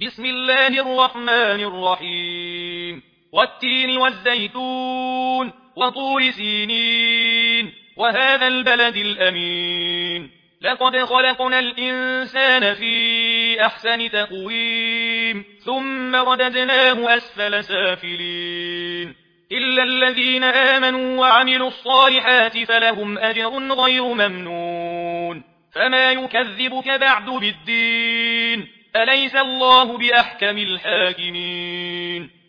بسم الله الرحمن الرحيم والتين والزيتون وطور سينين وهذا البلد الأمين لقد خلقنا الإنسان في أحسن تقويم ثم رددناه أسفل سافلين إلا الذين آمنوا وعملوا الصالحات فلهم أجر غير ممنون فما يكذبك بعد بالدين أليس الله بأحكم الحاكمين